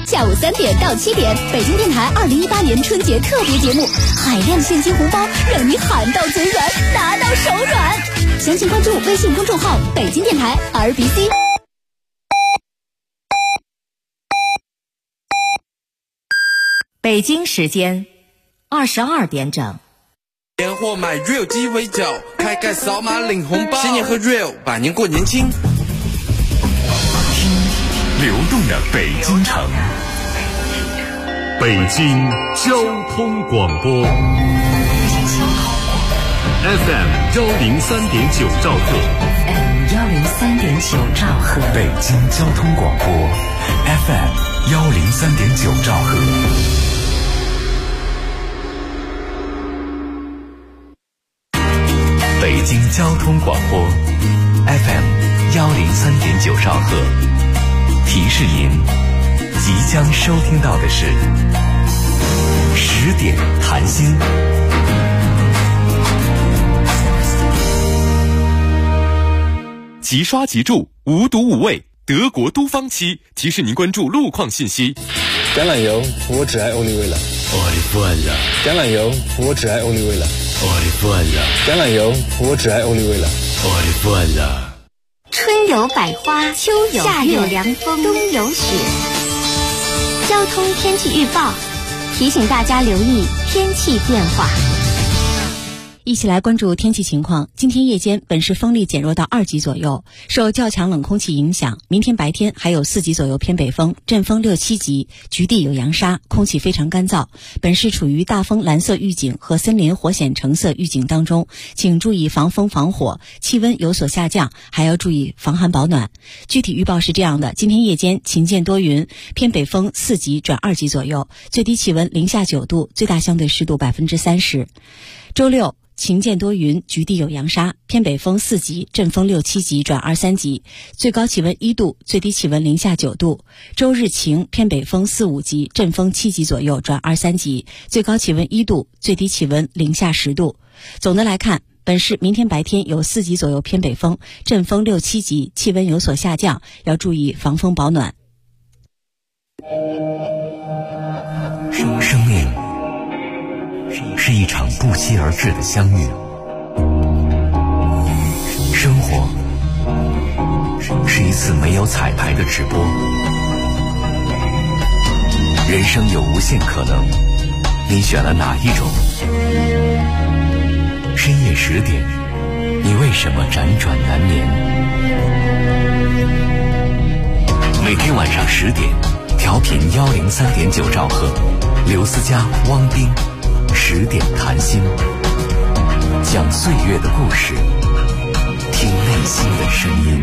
下午3点到7点，北京电台2018年春节特别节目，海量现金红包，让你喊到嘴软，拿到手软。详情关注微信公众号北京电台 RBC。 北京时间22点整。 年货买 Real 鸡尾酒，开盖扫码领红包，新年喝 Real， 百年过年轻。 听流动的北京城，北京交通广播 FM 103.9兆赫， 103.9兆赫， 北京交通广播 FM 103.9兆赫。北京交通广播 FM 103.9兆赫，提示您即将收听到的是10点谈心。 即刷即住，无毒无味，德国都芳漆提示您关注路况信息。 橄榄油，我只爱欧丽薇了。橄榄油，我只爱欧丽薇了。橄榄油，我只爱欧丽薇了。 春有百花，秋有夏有凉风，冬有雪。交通天气预报提醒大家留意天气变化。 一起来关注天气情况。今天夜间本市风力减弱到2级左右，受较强冷空气影响，明天白天还有4级左右偏北风，阵风6、7级，局地有扬沙，空气非常干燥。本市处于大风蓝色预警和森林火险橙色预警当中，请注意防风防火，气温有所下降，还要注意防寒保暖。具体预报是这样的：今天夜间晴间多云，偏北风4级转2级左右，最低气温零下9度，最大相对湿度30%。周六晴间多云，局地有扬沙，偏北风4级，阵风6、7级转2、3级，最高气温1度，最低气温零下9度。周日晴，偏北风4、5级，阵风7级左右转2、3级，最高气温1度，最低气温零下10度。总的来看，本市明天白天有4级左右偏北风，阵风6、7级，气温有所下降，要注意防风保暖。 生命是一场不期而至的相遇，生活是一次没有彩排的直播，人生有无限可能，你选了哪一种？深夜10点，你为什么辗转难眠？每天晚上10点，调频103.9兆赫，刘思佳、汪冰10点谈心，讲岁月的故事，听内心的声音。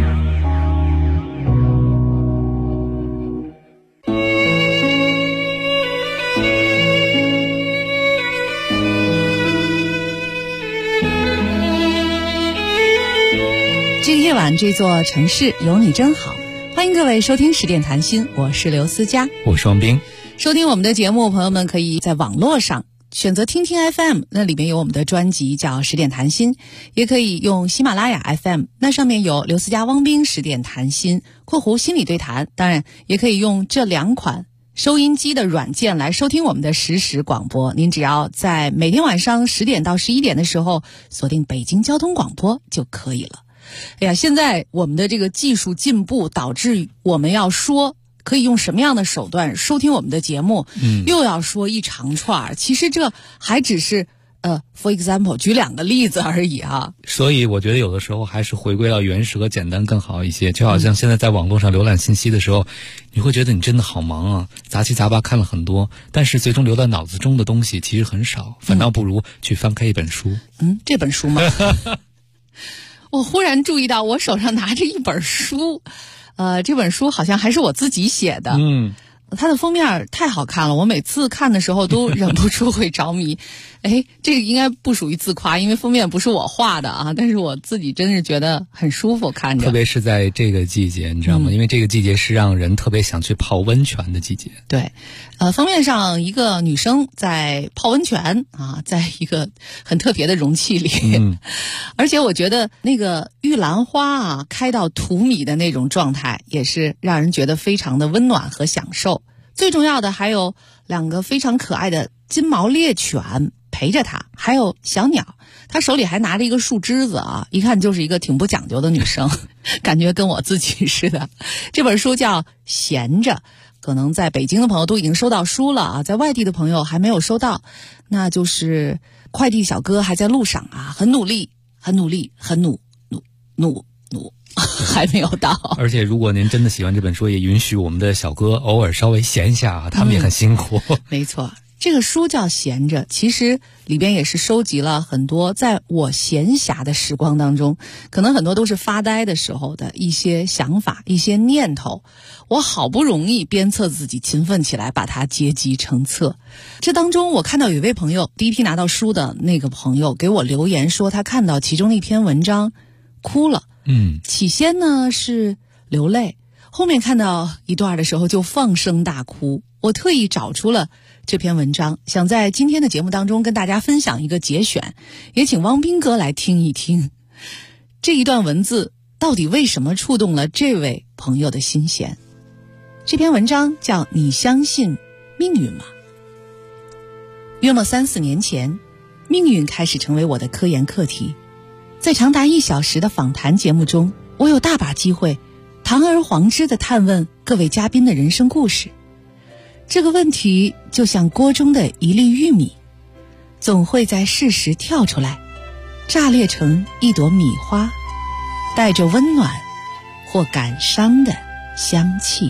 这个夜晚，这座城市有你真好。欢迎各位收听10点谈心，我是刘思佳， 我是王冰。 收听我们的节目，朋友们可以在网络上选择听听 FM， 那里面有我们的专辑叫10点谈心，也可以用喜马拉雅 FM， 那上面有刘思佳、汪冰10点谈心（心理对谈），当然也可以用这2款收音机的软件来收听我们的实时广播。您只要在每天晚上10点到11点的时候锁定北京交通广播就可以了。哎呀，现在我们的这个技术进步导致我们要说可以用什么样的手段收听我们的节目，又要说一长串，其实这还只是for example 举2个例子而已啊。 所以我觉得有的时候还是回归到原始和简单更好一些。就好像现在在网络上浏览信息的时候，你会觉得你真的好忙啊，杂七杂八看了很多，但是最终留在脑子中的东西其实很少，反倒不如去翻开一本书。 这本书吗？我忽然注意到我手上拿着一本书，这本书好像还是我自己写的。它的封面太好看了，我每次看的时候都忍不住会着迷。这个应该不属于自夸，因为封面不是我画的啊，但是我自己真是觉得很舒服看着。 特别是在这个季节，你知道吗？因为这个季节是让人特别想去泡温泉的季节。 对，封面上一个女生在泡温泉啊，在一个很特别的容器里。而且我觉得那个玉兰花啊，开到荼蘼的那种状态，也是让人觉得非常的温暖和享受。 最重要的还有2个非常可爱的金毛猎犬陪着他，还有小鸟，他手里还拿着一个树枝子啊，一看就是一个挺不讲究的女生，感觉跟我自己似的。这本书叫《闲着》，可能在北京的朋友都已经收到书了啊，在外地的朋友还没有收到，那就是快递小哥还在路上啊，很努力，很努力，很努，还没有到。 而且如果您真的喜欢这本书，也允许我们的小哥偶尔稍微闲一下啊，他们也很辛苦。 没错，这个书叫《闲着》，其实里边也是收集了很多在我闲暇的时光当中，可能很多都是发呆的时候的一些想法、一些念头。我好不容易鞭策自己勤奋起来，把它结集成册。这当中我看到有一位朋友，第一批拿到书的那个朋友给我留言说，他看到其中一篇文章哭了。起先呢是流泪，后面看到一段的时候就放声大哭。我特意找出了这篇文章，想在今天的节目当中跟大家分享一个节选，也请汪斌哥来听一听这一段文字到底为什么触动了这位朋友的心弦。这篇文章叫《你相信命运吗》。约莫3-4年前，命运开始成为我的科研课题。在长达1小时的访谈节目中，我有大把机会堂而皇之地探问各位嘉宾的人生故事。这个问题就像锅中的一粒玉米，总会在适时跳出来，炸裂成一朵米花，带着温暖或感伤的香气。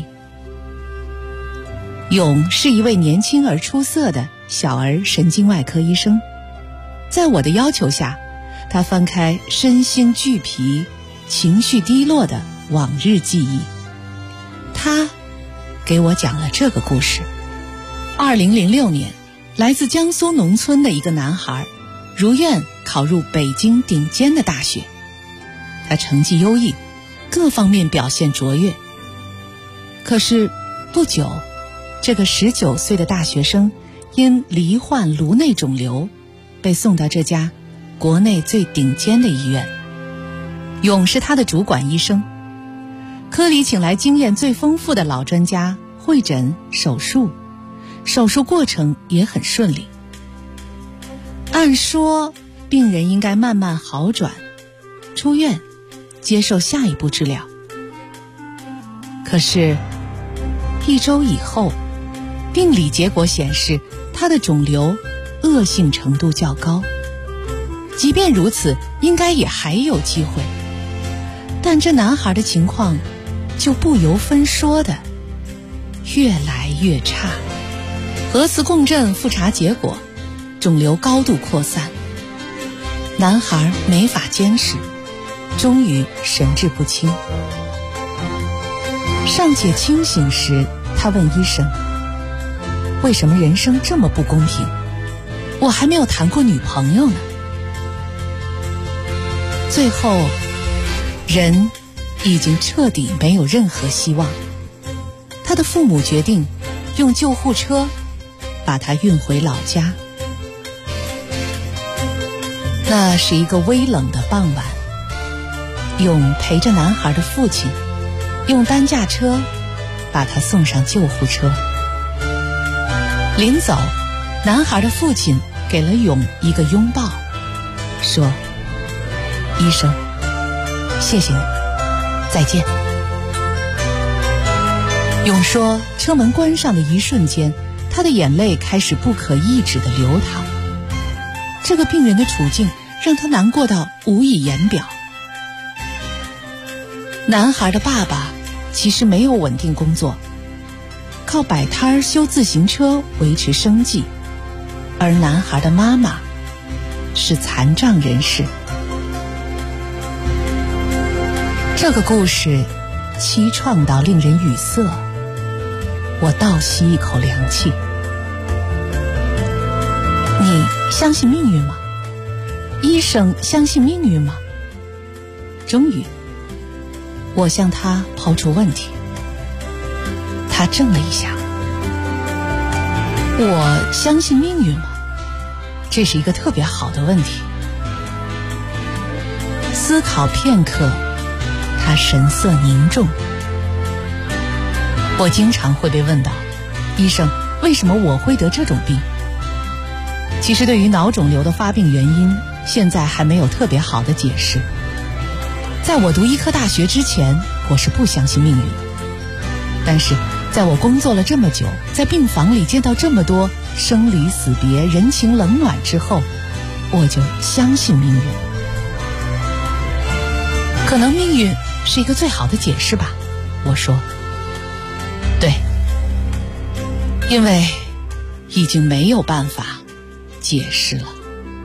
勇是一位年轻而出色的小儿神经外科医生，在我的要求下，他翻开身心俱疲、情绪低落的往日记忆。他给我讲了这个故事。2006年，来自江苏农村的一个男孩如愿考入北京顶尖的大学，他成绩优异，各方面表现卓越。可是不久，这个19岁的大学生因罹患颅内肿瘤，被送到这家国内最顶尖的医院。勇是他的主管医生，科里请来经验最丰富的老专家会诊手术，手术过程也很顺利。按说病人应该慢慢好转，出院接受下一步治疗。可是1周以后，病理结果显示他的肿瘤恶性程度较高，即便如此，应该也还有机会。但这男孩的情况就不由分说的越来越差。核磁共振复查结果，肿瘤高度扩散，男孩没法坚持，终于神志不清。尚且清醒时，他问医生，为什么人生这么不公平？我还没有谈过女朋友呢。最后，人已经彻底没有任何希望。他的父母决定用救护车把他运回老家。那是一个微冷的傍晚，勇陪着男孩的父亲用担架车把他送上救护车。临走，男孩的父亲给了勇一个拥抱，说，医生，谢谢你，再见。勇说，车门关上的一瞬间，他的眼泪开始不可抑制地流淌。这个病人的处境让他难过到无以言表。男孩的爸爸其实没有稳定工作，靠摆摊修自行车维持生计，而男孩的妈妈是残障人士。这个故事凄怆到令人语塞，我倒吸一口凉气。你相信命运吗？医生相信命运吗？终于，我向他抛出问题。他怔了一下。我相信命运吗？这是一个特别好的问题。思考片刻，他神色凝重。我经常会被问到， 医生，为什么我会得这种病？其实对于脑肿瘤的发病原因，现在还没有特别好的解释。在我读医科大学之前，我是不相信命运。但是在我工作了这么久，在病房里见到这么多生离死别、人情冷暖之后，我就相信命运。可能命运是一个最好的解释吧，我说。对，因为已经没有办法解释了。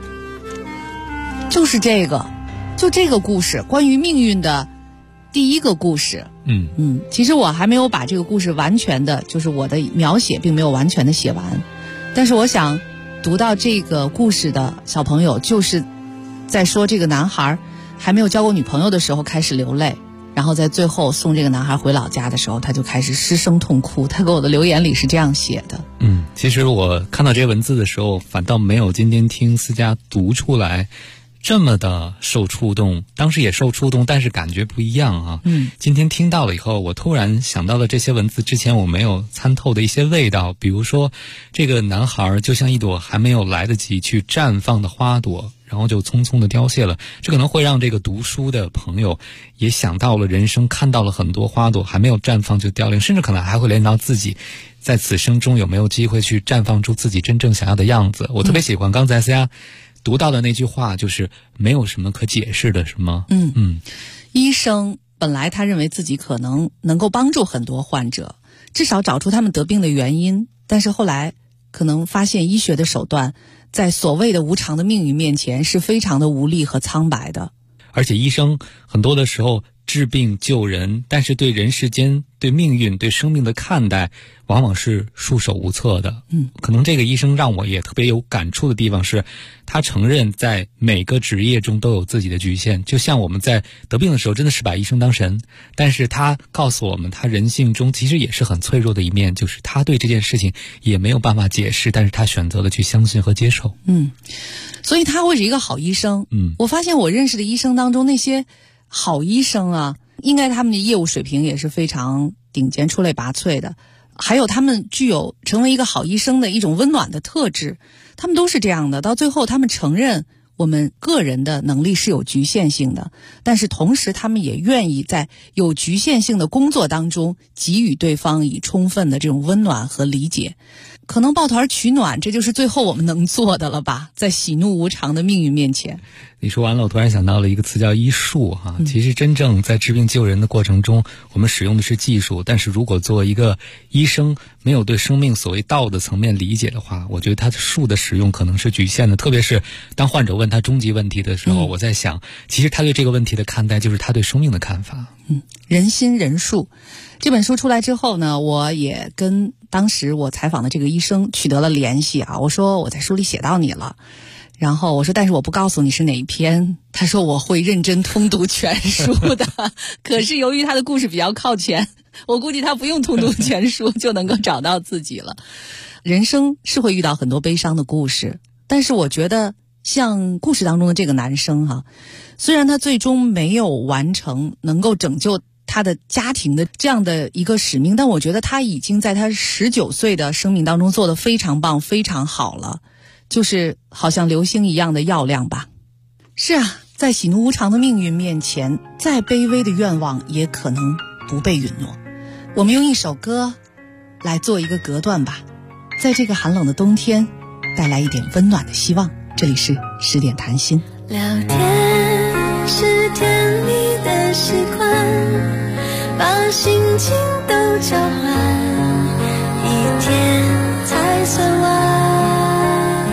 就是这个故事，关于命运的第一个故事。其实我还没有把这个故事完全的，就是我的描写并没有完全的写完，但是我想读到这个故事的小朋友，就是在说这个男孩还没有交过女朋友的时候开始流泪，然后在最后送这个男孩回老家的时候，他就开始失声痛哭。他给我的留言里是这样写的。 其实我看到这些文字的时候，反倒没有今天听思佳读出来这么的受触动，当时也受触动，但是感觉不一样啊。今天听到了以后，我突然想到了这些文字之前我没有参透的一些味道，比如说这个男孩就像一朵还没有来得及去绽放的花朵，然后就匆匆的凋谢了。这可能会让这个读书的朋友也想到了人生，看到了很多花朵还没有绽放就凋零，甚至可能还会连到自己在此生中有没有机会去绽放出自己真正想要的样子。我特别喜欢刚才思佳读到的那句话，就是没有什么可解释的，是吗？ 医生本来他认为自己可能能够帮助很多患者，至少找出他们得病的原因，但是后来可能发现医学的手段在所谓的无常的命运面前是非常的无力和苍白的。 而且医生很多的时候治病救人，但是对人世间、对命运、对生命的看待往往是束手无策的。可能这个医生让我也特别有感触的地方是，他承认在每个职业中都有自己的局限。就像我们在得病的时候真的是把医生当神，但是他告诉我们他人性中其实也是很脆弱的一面，就是他对这件事情也没有办法解释，但是他选择了去相信和接受。 所以他会是一个好医生。我发现我认识的医生当中，那些好医生啊，应该他们的业务水平也是非常顶尖、出类拔萃的，还有他们具有成为一个好医生的一种温暖的特质，他们都是这样的。到最后他们承认我们个人的能力是有局限性的，但是同时他们也愿意在有局限性的工作当中给予对方以充分的这种温暖和理解。可能抱团取暖，这就是最后我们能做的了吧，在喜怒无常的命运面前。 你说完了，我突然想到了一个词叫医术哈。其实真正在治病救人的过程中，我们使用的是技术，但是如果作为一个医生没有对生命所谓道的层面理解的话，我觉得他的术的使用可能是局限的。特别是当患者问他终极问题的时候，我在想，其实他对这个问题的看待就是他对生命的看法。 人心人术这本书出来之后呢，我也跟当时我采访的这个医生取得了联系啊。我说我在书里写到你了，然后我说但是我不告诉你是哪一篇。他说我会认真通读全书的可是由于他的故事比较靠前，我估计他不用通读全书就能够找到自己了。人生是会遇到很多悲伤的故事，但是我觉得像故事当中的这个男生哈，虽然他最终没有完成能够拯救他的家庭的这样的一个使命，但我觉得他已经在他19岁的生命当中做得非常棒非常好了，就是好像流星一样的耀亮吧。是啊，在喜怒无常的命运面前，再卑微的愿望也可能不被允诺。我们用一首歌来做一个隔断吧，在这个寒冷的冬天带来一点温暖的希望。这里是10点谈心。 聊天是甜蜜的习惯，把心情都交换，一天才算完。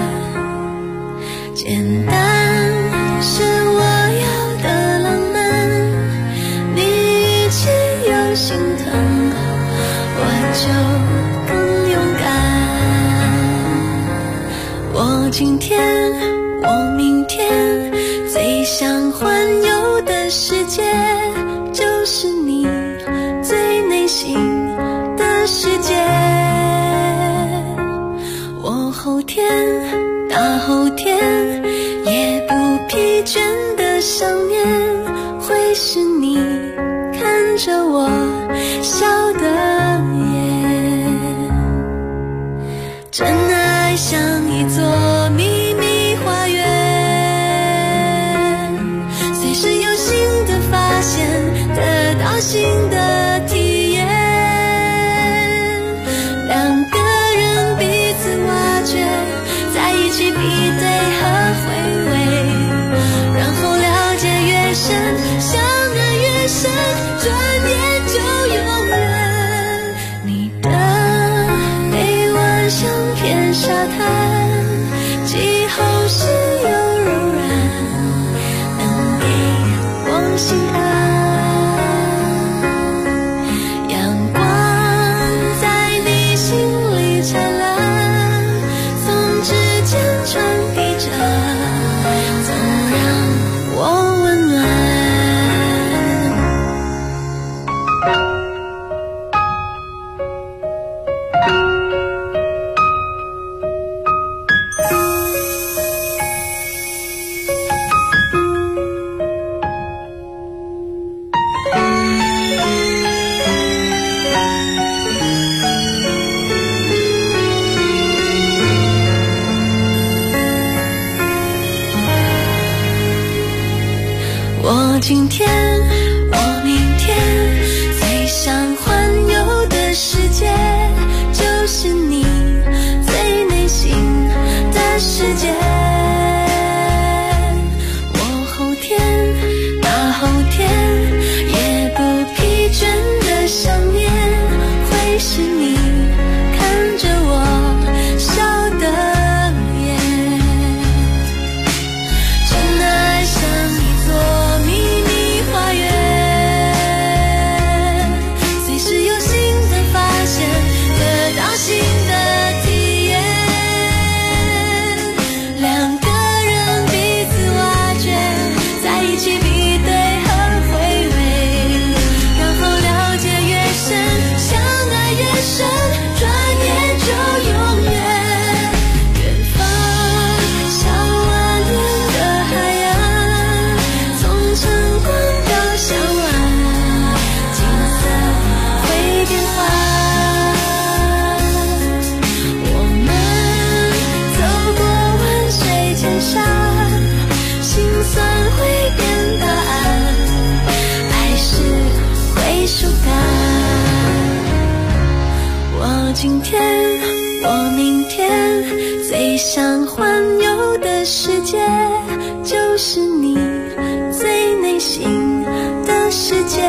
简单是我要的浪漫，你语气有心疼，我就更勇敢。我今天我明天最想环游的世界，就是你最内心的世界。我后天大后天也不疲倦的想念，会是你看着我笑的眼。 真爱像一座秘密花园，随时有新的发现，得到新的体验，两个人彼此挖掘，在一起比对和回味，然后了解越深，相爱越深，转眼就永远。你的臂弯像片沙滩，既厚实又柔软，能给我心安。阳光在你心里灿烂，从指尖传递着，总让我温暖。我今天，我明天，最想环游的世界，就是你最内心的世界。我后天，大后天，也不疲倦的想念，会是你看着我笑的脸。真爱像一座秘密花园，随时有新的发现，得到新的体验，两个人彼此挖掘，在一起比对和回味，然后了解越深，相爱越深，转眼就永远。远方像万年的海洋，从晨光到向晚，景色会变化。我们走过万水千山，心酸会变答案，爱是归属感。我今天，我明天，最想环游的世界，就是你最内心的世界。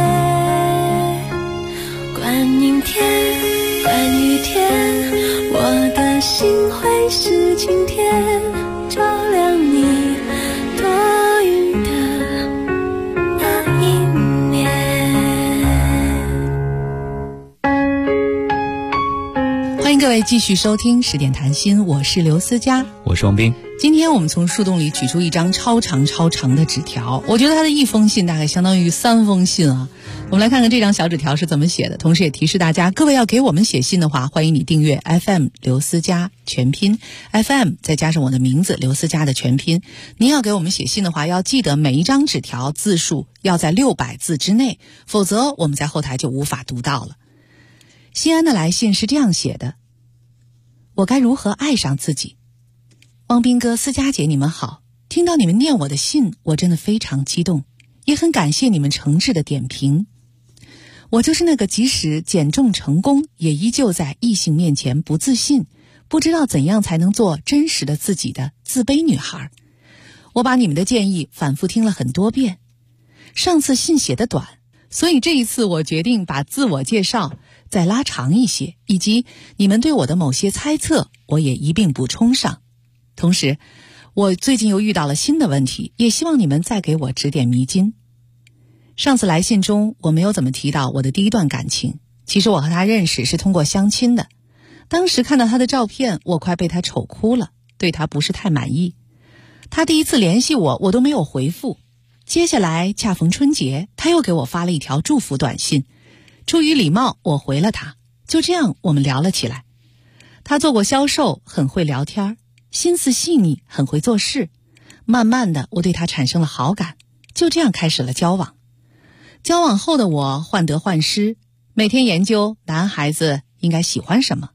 管阴天，管雨天，我的心会是晴天，照亮你多云的那一面。 欢迎各位继续收听10点谈心，我是刘思佳。 我是王斌。 今天我们从树洞里取出一张超长的纸条，我觉得它的一封信大概相当于3封信啊。我们来看看这张小纸条是怎么写的，同时也提示大家，各位要给我们写信的话，欢迎你订阅 FM 刘思佳全拼 FM 再加上我的名字刘思佳的全拼。您要给我们写信的话，要记得每一张纸条字数要在600字之内，否则我们在后台就无法读到了。西安的来信是这样写的：我该如何爱上自己？汪斌哥、思佳姐，你们好！听到你们念我的信，我真的非常激动，也很感谢你们诚挚的点评。我就是那个即使减重成功，也依旧在异性面前不自信，不知道怎样才能做真实的自己的自卑女孩。我把你们的建议反复听了很多遍，上次信写的短，所以这一次我决定把自我介绍再拉长一些，以及你们对我的某些猜测，我也一并补充上。同时，我最近又遇到了新的问题，也希望你们再给我指点迷津。上次来信中，我没有怎么提到我的第一段感情，其实我和他认识是通过相亲的。当时看到他的照片，我快被他丑哭了，对他不是太满意。他第一次联系我，我都没有回复。接下来恰逢春节，他又给我发了一条祝福短信，出于礼貌，我回了他。就这样，我们聊了起来。他做过销售，很会聊天，心思细腻，很会做事。慢慢的，我对他产生了好感，就这样开始了交往。交往后的我患得患失，每天研究男孩子应该喜欢什么，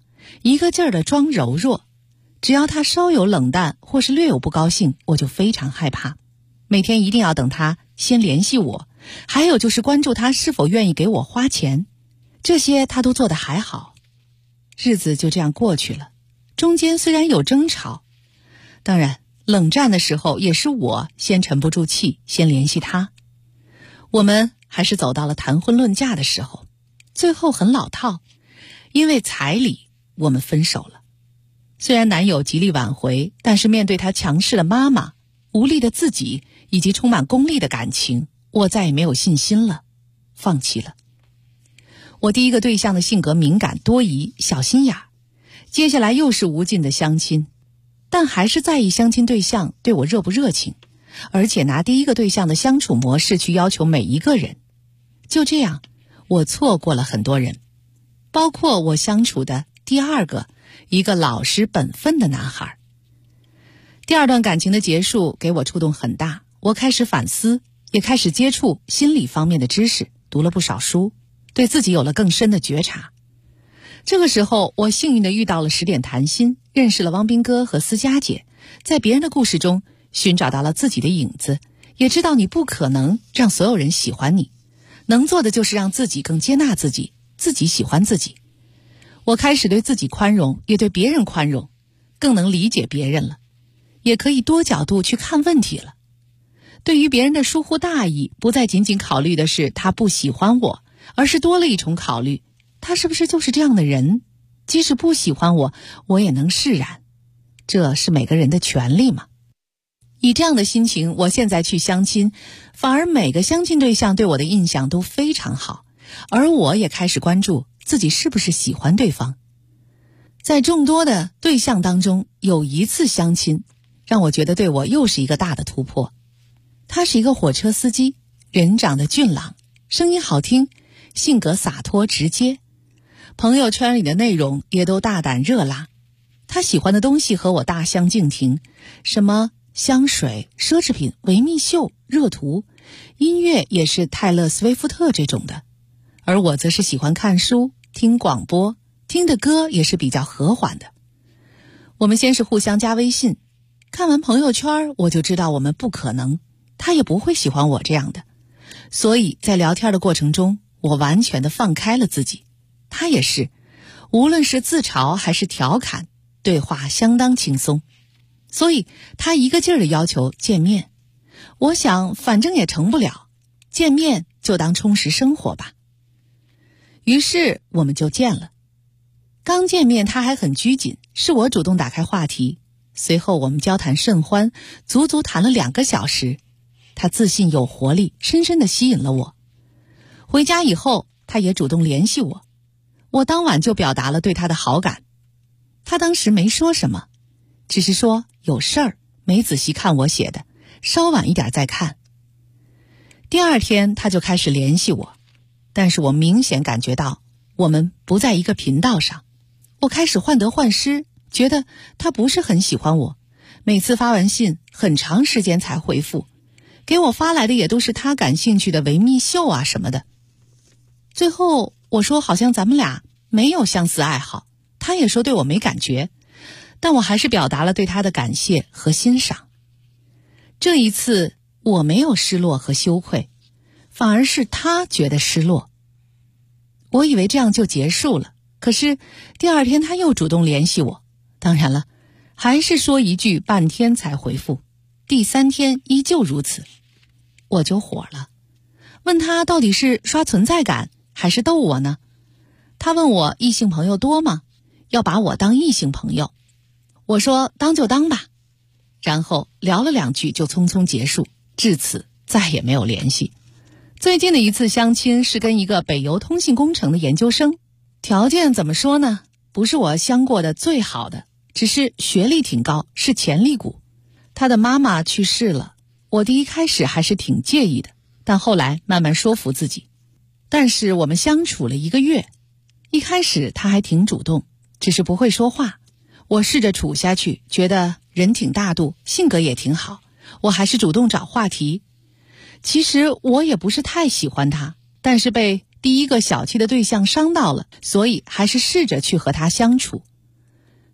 一个劲儿地装柔弱。只要他稍有冷淡或是略有不高兴，我就非常害怕。每天一定要等他先联系我，还有就是关注他是否愿意给我花钱，这些他都做得还好。日子就这样过去了，中间虽然有争吵，当然冷战的时候也是我先沉不住气，先联系他。我们还是走到了谈婚论嫁的时候，最后很老套，因为彩礼我们分手了。虽然男友极力挽回，但是面对他强势的妈妈、无力的自己以及充满功利的感情，我再也没有信心了，放弃了。我第一个对象的性格敏感多疑、小心眼，接下来又是无尽的相亲，但还是在意相亲对象对我热不热情，而且拿第一个对象的相处模式去要求每一个人。就这样，我错过了很多人，包括我相处的第二个，一个老实本分的男孩。第二段感情的结束给我触动很大，我开始反思，也开始接触心理方面的知识，读了不少书，对自己有了更深的觉察。这个时候，我幸运地遇到了10点谈心，认识了汪斌哥和思佳姐，在别人的故事中寻找到了自己的影子，也知道你不可能让所有人喜欢你，能做的就是让自己更接纳自己，自己喜欢自己。我开始对自己宽容，也对别人宽容，更能理解别人了，也可以多角度去看问题了。对于别人的疏忽大意，不再仅仅考虑的是他不喜欢我，而是多了一重考虑，他是不是就是这样的人？即使不喜欢我，我也能释然，这是每个人的权利嘛。以这样的心情，我现在去相亲，反而每个相亲对象对我的印象都非常好，而我也开始关注自己是不是喜欢对方。在众多的对象当中，有一次相亲让我觉得对我又是一个大的突破。他是一个火车司机，人长得俊朗，声音好听，性格洒脱直接，朋友圈里的内容也都大胆热辣。他喜欢的东西和我大相径庭，什么香水、奢侈品、维密秀、热图，音乐也是泰勒·斯威夫特这种的，而我则是喜欢看书、听广播，听的歌也是比较和缓的。我们先是互相加微信，看完朋友圈我就知道我们不可能，他也不会喜欢我这样的，所以在聊天的过程中，我完全的放开了自己，他也是，无论是自嘲还是调侃，对话相当轻松。所以他一个劲儿的要求见面，我想反正也成不了，见面就当充实生活吧。于是我们就见了。刚见面他还很拘谨，是我主动打开话题，随后我们交谈甚欢，足足谈了2个小时。他自信有活力，深深地吸引了我。回家以后，他也主动联系我，我当晚就表达了对他的好感。他当时没说什么，只是说有事儿，没仔细看我写的，稍晚一点再看。第二天他就开始联系我，但是我明显感觉到我们不在一个频道上。我开始患得患失，觉得他不是很喜欢我，每次发完信很长时间才回复，给我发来的也都是他感兴趣的维密秀啊什么的。最后我说好像咱们俩没有相似爱好，他也说对我没感觉，但我还是表达了对他的感谢和欣赏。这一次我没有失落和羞愧，反而是他觉得失落。我以为这样就结束了，可是第二天他又主动联系我，当然了，还是说一句半天才回复，第3天依旧如此。我就火了，问他到底是刷存在感还是逗我呢？他问我异性朋友多吗？要把我当异性朋友。我说当就当吧，然后聊了2句就匆匆结束，至此再也没有联系。最近的一次相亲是跟一个北邮通信工程的研究生，条件怎么说呢，不是我相过的最好的，只是学历挺高，是潜力股。他的妈妈去世了，我第一开始还是挺介意的，但后来慢慢说服自己。但是我们相处了1个月，一开始他还挺主动，只是不会说话。我试着处下去，觉得人挺大度，性格也挺好，我还是主动找话题。其实我也不是太喜欢他，但是被第一个小气的对象伤到了，所以还是试着去和他相处。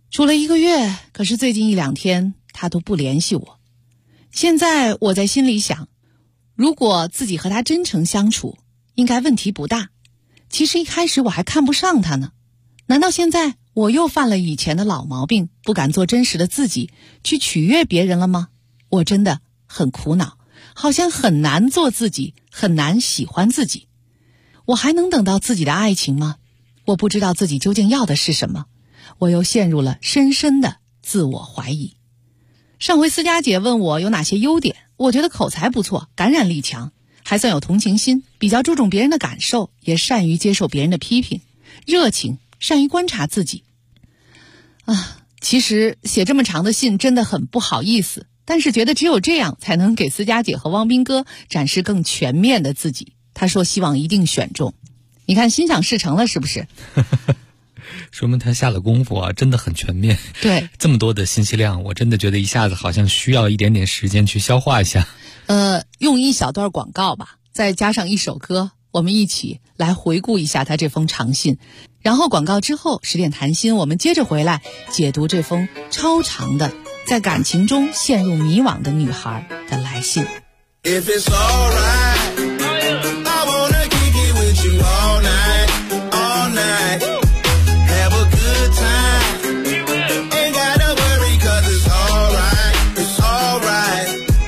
处了1个月，可是最近1-2天他都不联系我。现在我在心里想，如果自己和他真诚相处，应该问题不大。其实一开始我还看不上他呢，难道现在我又犯了以前的老毛病，不敢做真实的自己，去取悦别人了吗？我真的很苦恼，好像很难做自己，很难喜欢自己。我还能等到自己的爱情吗？我不知道自己究竟要的是什么，我又陷入了深深的自我怀疑。上回思佳姐问我有哪些优点，我觉得口才不错，感染力强，还算有同情心，比较注重别人的感受，也善于接受别人的批评，热情，善于观察自己。其实写这么长的信真的很不好意思，但是觉得只有这样才能给思佳姐和汪斌哥展示更全面的自己。他说希望一定选中，你看心想事成了是不是？ 说明他下了功夫啊，真的很全面。 对， 这么多的信息量，我真的觉得一下子好像需要一点点时间去消化一下。 用一小段广告吧，再加上一首歌，我们一起来回顾一下他这封长信。然后广告之后，10点谈心，我们接着回来解读这封超长的在感情中陷入迷惘的女孩的来信。 If it's alright, I wanna kick it with you all night, all night. Have a good time. Ain't gotta worry 'cause it's alright, it's alright.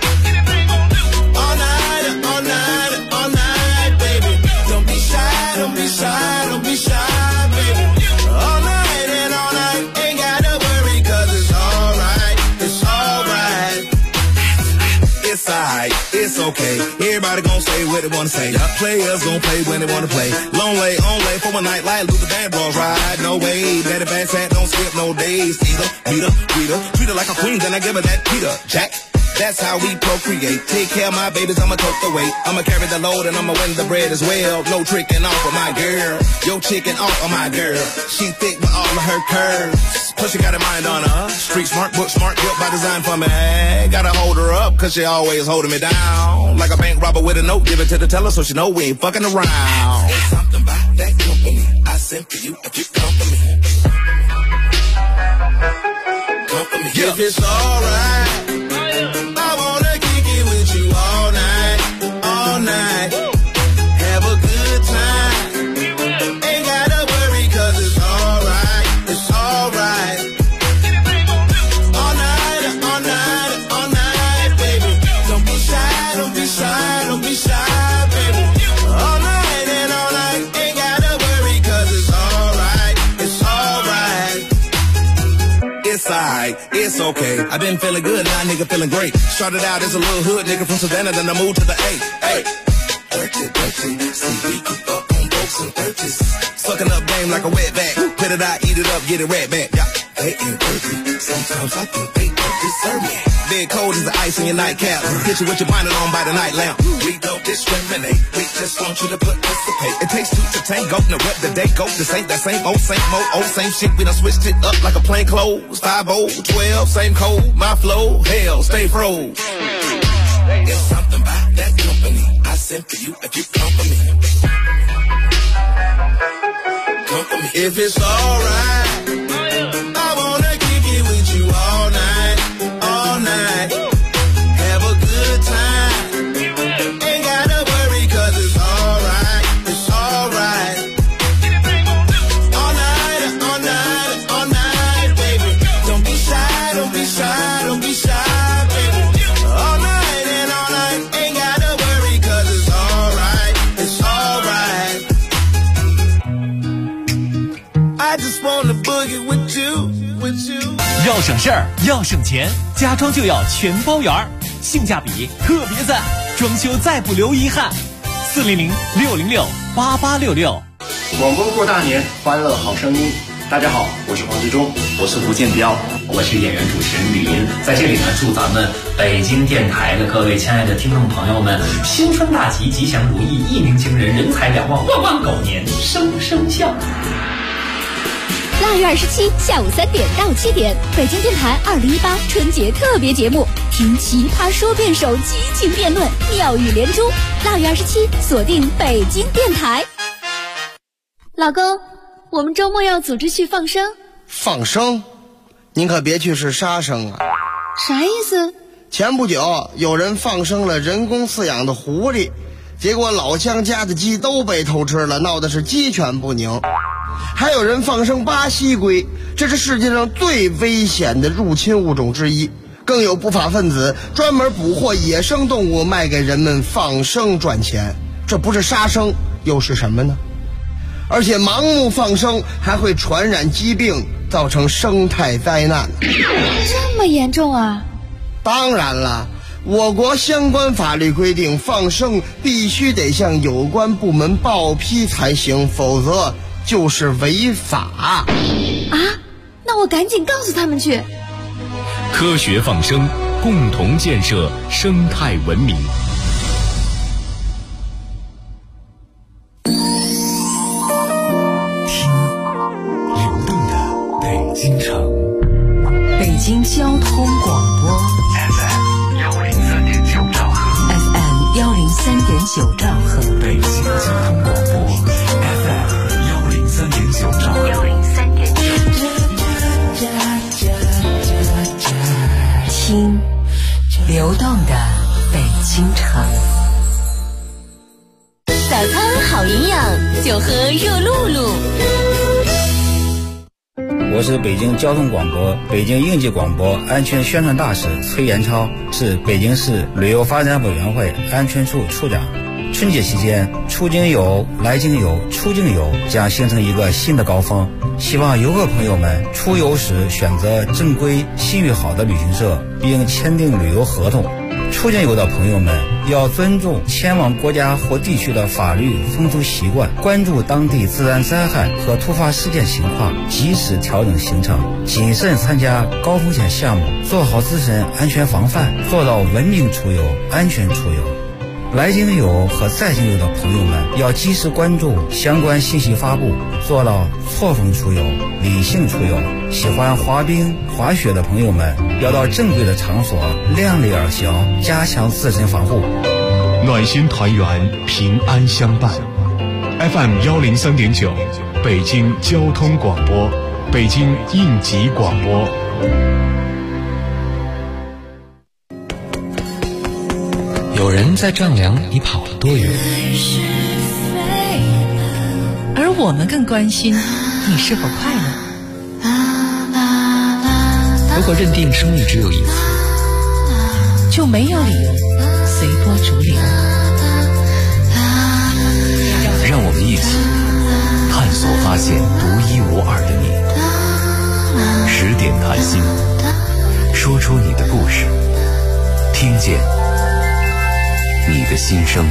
All night, all night, all night, baby. Don't be shy, don't be shy, don't be shy, baby. All night and all night, ain't gotta worry 'cause it's alright, it's alright. It's alright, it's okay. Everybody gon' say what they wanna say. Players gon' play when they wanna play. Long lay, on lay for a night like Luther Vandross ride. No way, daddy bad sat, don't skip no days. Either, meet her, treat her like a queen, then I give her that Peter Jack. That's how we procreate. Take care of my babies, I'ma tote the weight. I'ma carry the load and I'ma win the bread as well. No tricking off of my girl. Yo chicken off of my girl. She thick with all of her curves. Plus she got her mind on her. Street smart, book smart, built by design for me. Gotta hold her up, cause she always holding me down. Like a bank robber with a note, give it to the teller so she know we ain't fucking around. There's something about that company I sent for you if you come for me. Come for me. Yeah. If it's alright, I wanna kick it with you all night, all night. Have a good time. Ain't gotta worry 'cause it's alright, it's alright. All night, all night, all night, baby. Don't be shy, don't be shy, don't be shy, baby. All night and all night, ain't gotta worry 'cause it's alright, it's alright. It's alright, it's okay. I've been feeling good, now nigga feeling great. Started out as a little hood nigga from Savannah, then I moved to the A. Hey, dirty, see we can fuck on folks and purchase. Sucking up game like a wet back. Put it out, eat it up, get it right back. Yeah, they ain't dirty. Sometimes I think they don't deserve me. Dead cold as the ice in your nightcap. Hit you with your blinded on by the night lamp. We don't discriminate, we just want you to participate. It takes two to tango, now rep the day go. This ain't that same old, same shit. We done switched it up like a plain clothes. 5-0, 12, same code, my flow. Hell, stay froze. There's something about that company I sent for you if you come for me. Come for me. If it's alright, I wanna kick it with you all night, all night. Have a good time. Ain't gotta worry 'cause it's alright, it's alright. All night, all night, all night, baby. Don't be shy, don't be shy, don't be shy, baby. All night and all night, ain't gotta worry 'cause it's alright, it's alright. I just wanna boogie with you, with you. 要省事儿，要省钱，家装就要全包圆儿，性价比特别赞，装修再不留遗憾。400-606-8866。 广东过大年，欢乐好声音。大家好，我是黄志忠，我是胡建彪， 我是演员主持人李林。在这里呢，祝咱们北京电台的各位亲爱的听众朋友们，新春大吉，吉祥如意，一鸣惊人，人财两旺，万万狗年，生生笑。 2月27下午3点到7点，北京电台2018春节特别节目，听奇葩说辩手激情辩论，妙语连珠。2月27锁定北京电台。 老公，我们周末要组织去放生。 放生？ 您可别去是杀生啊。 啥意思？ 前不久有人放生了人工饲养的狐狸，结果老乡家的鸡都被偷吃了，闹的是鸡犬不宁。还有人放生巴西龟，这是世界上最危险的入侵物种之一。更有不法分子专门捕获野生动物卖给人们放生赚钱，这不是杀生又是什么呢？而且盲目放生还会传染疾病，造成生态灾难。 这么严重啊？ 当然了，我国相关法律规定，放生必须得向有关部门报批才行，否则就是违法。 啊？那我赶紧告诉他们去。 科学放生，共同建设生态文明。 听流动的北京城， 北京交通广播 FM 103.9兆赫 FM 103.9兆赫， 北京交通广播 FM 103.9兆赫听流动的北京城。 早餐好营养，就喝热露露。 我是北京交通广播、北京应急广播安全宣传大使崔延超，是北京市旅游发展委员会安全处处长。春节期间，出境游、来境游、出境游将形成一个新的高峰。希望游客朋友们出游时选择正规、信誉好的旅行社，并签订旅游合同。出境游的朋友们要尊重前往国家或地区的法律风俗习惯，关注当地自然灾害和突发事件情况，及时调整行程，谨慎参加高风险项目，做好自身安全防范，做到文明出游、安全出游。来境游和在境游的朋友们要及时关注相关信息发布，做到错峰出游、理性出游。喜欢滑冰、滑雪的朋友们要到正规的场所，量力而行，加强自身防护。 暖心团圆，平安相伴。FM 103.9，北京交通广播，北京应急广播。 有人在丈量你跑了多远， 而我们更关心你是否快乐。 如果认定生命只有一次， 就没有理由随波逐流。 让我们一起探索发现独一无二的你。10点谈心，说出你的故事，听见你的心声。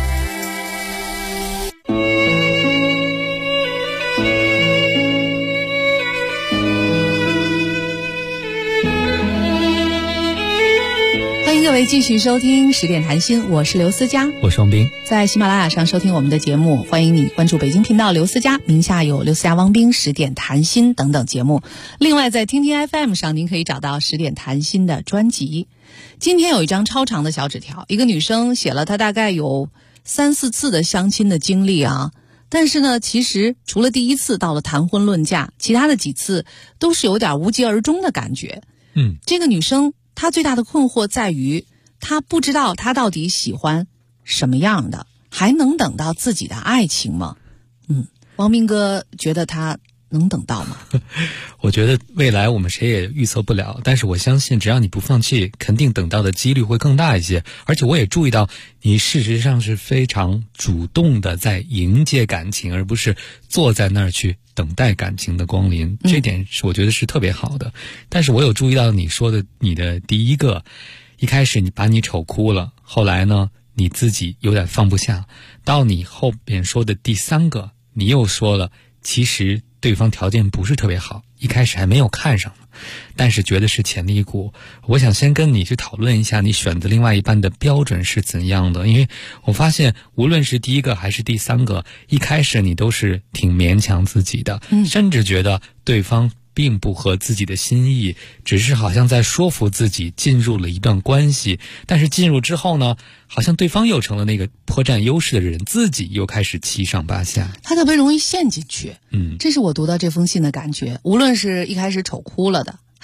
欢迎各位继续收听10点谈心，我是刘思佳， 我是王斌。 在喜马拉雅上收听我们的节目，欢迎你关注北京频道刘思佳，名下有刘思佳、汪斌、10点谈心等等节目。另外在听听 FM 上您可以找到10点谈心的专辑。今天有一张超长的小纸条，一个女生写了她大概有3-4次的相亲的经历啊，但是呢，其实除了第一次到了谈婚论嫁，其他的几次都是有点无疾而终的感觉。这个女生她最大的困惑在于，她不知道她到底喜欢什么样的，还能等到自己的爱情吗？王明哥觉得她能等到吗？ 我觉得未来我们谁也预测不了，但是我相信只要你不放弃，肯定等到的几率会更大一些。而且我也注意到你事实上是非常主动的在迎接感情，而不是坐在那儿去等待感情的光临，这点是我觉得是特别好的。但是我有注意到你说的你的第一个，一开始你把你丑哭了，后来呢你自己有点放不下，到你后边说的第3个，你又说了其实对方条件不是特别好，一开始还没有看上呢，但是觉得是潜力一股。我想先跟你去讨论一下你选择另外一半的标准是怎样的，因为我发现无论是第一个还是第3个，一开始你都是挺勉强自己的，甚至觉得对方并不合自己的心意，只是好像在说服自己进入了一段关系。但是进入之后呢，好像对方又成了那个颇占优势的人，自己又开始七上八下， 他特别容易陷进去。这是我读到这封信的感觉。无论是一开始丑哭了的，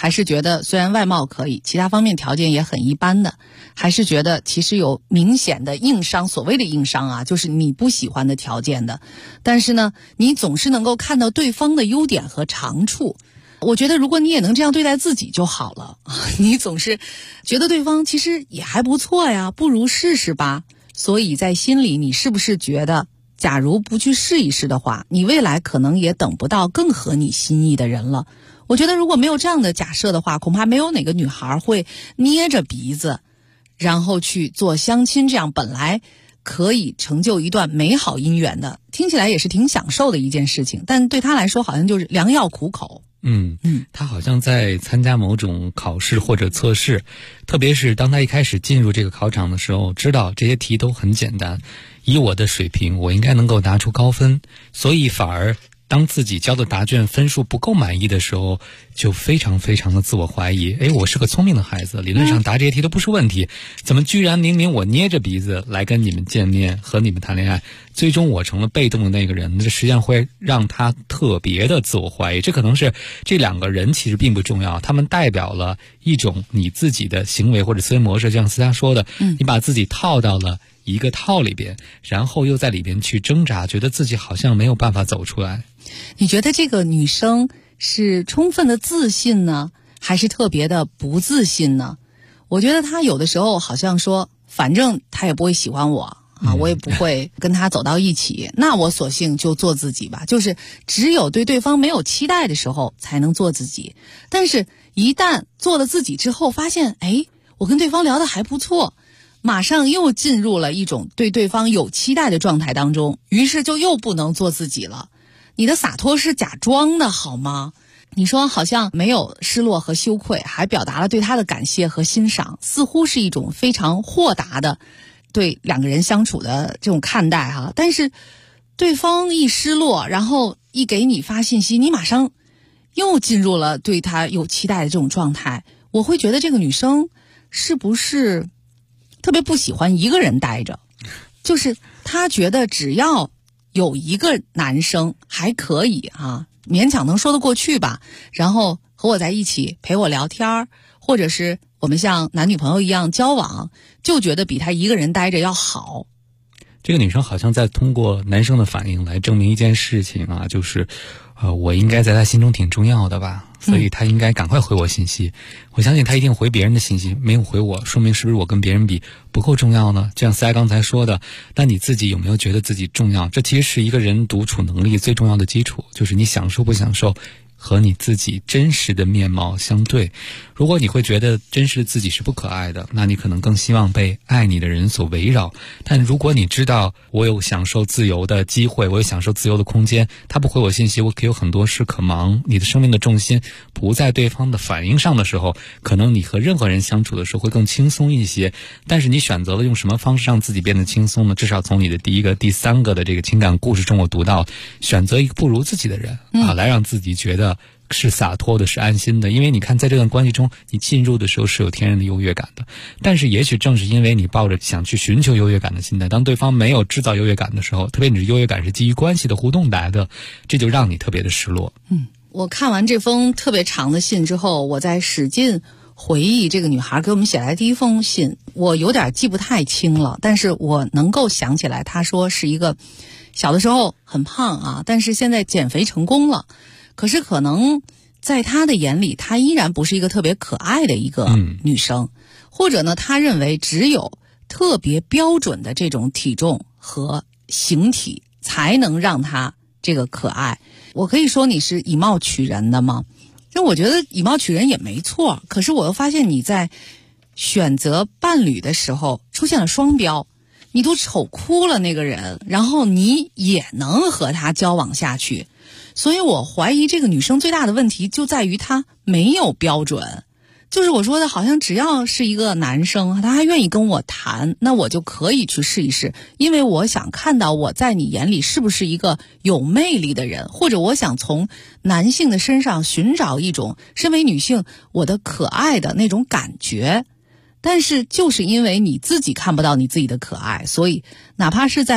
还是觉得虽然外貌可以，其他方面条件也很一般的，还是觉得其实有明显的硬伤，所谓的硬伤啊，就是你不喜欢的条件的，但是呢，你总是能够看到对方的优点和长处。我觉得如果你也能这样对待自己就好了，你总是觉得对方其实也还不错呀，不如试试吧。所以在心里你是不是觉得，假如不去试一试的话，你未来可能也等不到更合你心意的人了。我觉得如果没有这样的假设的话，恐怕没有哪个女孩会捏着鼻子然后去做相亲，这样本来可以成就一段美好姻缘的，听起来也是挺享受的一件事情，但对他来说好像就是良药苦口。 他好像在参加某种考试或者测试，特别是当他一开始进入这个考场的时候，知道这些题都很简单，以我的水平我应该能够拿出高分，所以反而当自己交的答卷分数不够满意的时候，就非常非常的自我怀疑。我是个聪明的孩子，理论上答这些题都不是问题，怎么居然明明我捏着鼻子来跟你们见面，和你们谈恋爱，最终我成了被动的那个人，这实际上会让他特别的自我怀疑。这可能是这两个人其实并不重要，他们代表了一种你自己的行为或者思维模式，就像思佳说的，你把自己套到了一个套里边，然后又在里边去挣扎，觉得自己好像没有办法走出来。 你觉得这个女生是充分的自信呢，还是特别的不自信呢？我觉得她有的时候好像说，反正她也不会喜欢我啊，我也不会跟她走到一起，那我索性就做自己吧。就是只有对对方没有期待的时候才能做自己，但是一旦做了自己之后，发现我跟对方聊得还不错，马上又进入了一种对对方有期待的状态当中，于是就又不能做自己了。你的洒脱是假装的好吗？你说好像没有失落和羞愧，还表达了对他的感谢和欣赏，似乎是一种非常豁达的对两个人相处的这种看待哈。但是对方一失落，然后一给你发信息，你马上又进入了对他有期待的这种状态。我会觉得这个女生是不是特别不喜欢一个人待着，就是她觉得只要有一个男生还可以啊，勉强能说得过去吧，然后和我在一起陪我聊天，或者是我们像男女朋友一样交往，就觉得比他一个人待着要好。 这个女生好像在通过男生的反应来证明一件事情啊，就是我应该在他心中挺重要的吧，所以他应该赶快回我信息。我相信他一定回别人的信息，没有回我，说明是不是我跟别人比不够重要呢？就像思佳刚才说的，那你自己有没有觉得自己重要？这其实是一个人独处能力最重要的基础，就是你享受不享受和你自己真实的面貌相对。如果你会觉得真实的自己是不可爱的，那你可能更希望被爱你的人所围绕。但如果你知道我有享受自由的机会，我有享受自由的空间，他不回我信息，我可以有很多事可忙，你的生命的重心不在对方的反应上的时候，可能你和任何人相处的时候会更轻松一些。但是你选择了用什么方式让自己变得轻松呢？至少从你的第一个第三个的这个情感故事中，我读到选择一个不如自己的人来让自己觉得是洒脱的，是安心的。因为你看在这段关系中，你进入的时候是有天然的优越感的，但是也许正是因为你抱着想去寻求优越感的心态，当对方没有制造优越感的时候，特别你的优越感是基于关系的互动来的，这就让你特别的失落。 我看完这封特别长的信之后，我在使劲回忆这个女孩给我们写来的第一封信，我有点记不太清了，但是我能够想起来，她说是一个小的时候很胖啊，但是现在减肥成功了，可是可能在她的眼里，她依然不是一个特别可爱的一个女生，或者呢，她认为只有特别标准的这种体重和形体才能让她这个可爱。我可以说你是以貌取人的吗？就我觉得以貌取人也没错，可是我又发现你在选择伴侣的时候出现了双标，你都丑哭了那个人，然后你也能和他交往下去。所以我怀疑这个女生最大的问题就在于她没有标准，就是我说的好像只要是一个男生他还愿意跟我谈，那我就可以去试一试，因为我想看到我在你眼里是不是一个有魅力的人，或者我想从男性的身上寻找一种身为女性我的可爱的那种感觉。但是就是因为你自己看不到你自己的可爱，所以哪怕是在